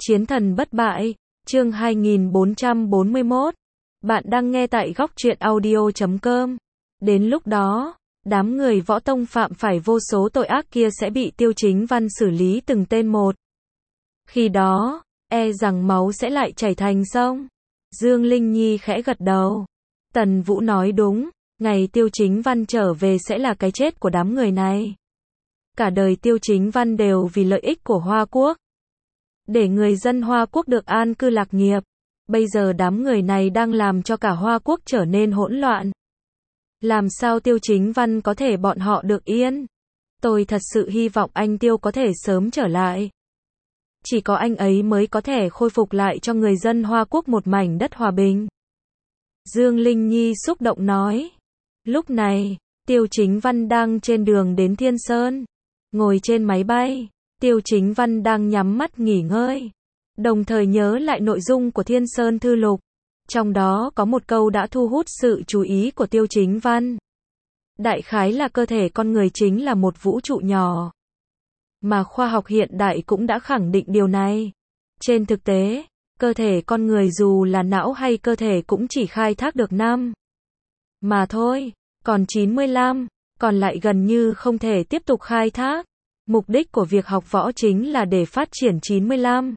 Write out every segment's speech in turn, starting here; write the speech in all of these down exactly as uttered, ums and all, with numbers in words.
Chiến thần bất bại, chương hai nghìn bốn trăm bốn mươi mốt. Bạn đang nghe tại góc truyện audio chấm com. Đến lúc đó, đám người Võ Tông phạm phải vô số tội ác kia sẽ bị Tiêu Chính Văn xử lý từng tên một. Khi đó, e rằng máu sẽ lại chảy thành sông. Dương Linh Nhi khẽ gật đầu. Tần Vũ nói đúng, ngày Tiêu Chính Văn trở về sẽ là cái chết của đám người này. Cả đời Tiêu Chính Văn đều vì lợi ích của Hoa Quốc. Để người dân Hoa Quốc được an cư lạc nghiệp. Bây giờ đám người này đang làm cho cả Hoa Quốc trở nên hỗn loạn. Làm sao Tiêu Chính Văn có thể bọn họ được yên? Tôi thật sự hy vọng anh Tiêu có thể sớm trở lại. Chỉ có anh ấy mới có thể khôi phục lại cho người dân Hoa Quốc một mảnh đất hòa bình. Dương Linh Nhi xúc động nói. Lúc này, Tiêu Chính Văn đang trên đường đến Thiên Sơn. Ngồi trên máy bay, Tiêu Chính Văn đang nhắm mắt nghỉ ngơi. Đồng thời nhớ lại nội dung của Thiên Sơn Thư Lục. Trong đó có một câu đã thu hút sự chú ý của Tiêu Chính Văn. Đại khái là cơ thể con người chính là một vũ trụ nhỏ. Mà khoa học hiện đại cũng đã khẳng định điều này. Trên thực tế, cơ thể con người dù là não hay cơ thể cũng chỉ khai thác được năm mà thôi, còn chín mươi lăm, còn lại gần như không thể tiếp tục khai thác. Mục đích của việc học võ chính là để phát triển chín mươi lăm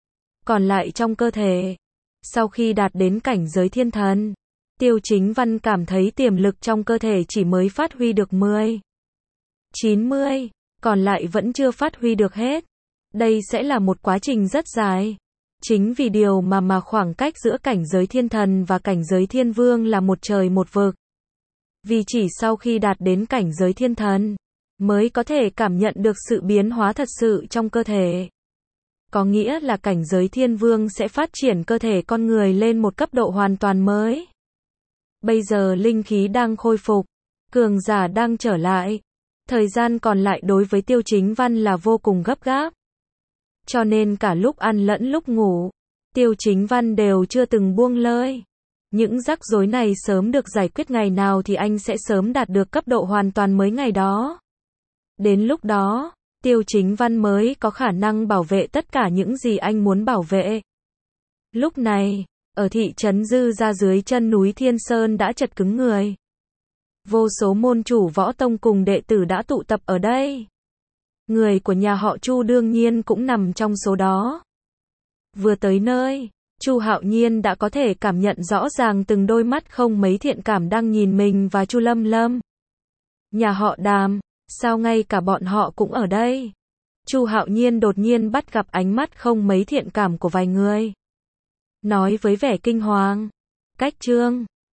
còn lại trong cơ thể. Sau khi đạt đến cảnh giới thiên thần, Tiêu Chính Văn cảm thấy tiềm lực trong cơ thể chỉ mới phát huy được mười, chín mươi, còn lại vẫn chưa phát huy được hết. Đây sẽ là một quá trình rất dài. Chính vì điều mà mà khoảng cách giữa cảnh giới thiên thần và cảnh giới thiên vương là một trời một vực. Vì chỉ sau khi đạt đến cảnh giới thiên thần, mới có thể cảm nhận được sự biến hóa thật sự trong cơ thể. Có nghĩa là cảnh giới thiên vương sẽ phát triển cơ thể con người lên một cấp độ hoàn toàn mới. Bây giờ linh khí đang khôi phục, cường giả đang trở lại. Thời gian còn lại đối với Tiêu Chính Văn là vô cùng gấp gáp. Cho nên cả lúc ăn lẫn lúc ngủ, Tiêu Chính Văn đều chưa từng buông lơi. Những rắc rối này sớm được giải quyết ngày nào thì anh sẽ sớm đạt được cấp độ hoàn toàn mới ngày đó. Đến lúc đó, Tiêu Chính Văn mới có khả năng bảo vệ tất cả những gì anh muốn bảo vệ. Lúc này, ở thị trấn Dư Gia dưới chân núi Thiên Sơn đã chật cứng người. Vô số môn chủ võ tông cùng đệ tử đã tụ tập ở đây. Người của nhà họ Chu đương nhiên cũng nằm trong số đó. Vừa tới nơi, Chu Hạo Nhiên đã có thể cảm nhận rõ ràng từng đôi mắt không mấy thiện cảm đang nhìn mình và Chu Lâm Lâm. Nhà họ Đàm, sao ngay cả bọn họ cũng ở đây? Chu Hạo Nhiên đột nhiên bắt gặp ánh mắt không mấy thiện cảm của vài người. Nói với vẻ kinh hoàng. Cách Trương,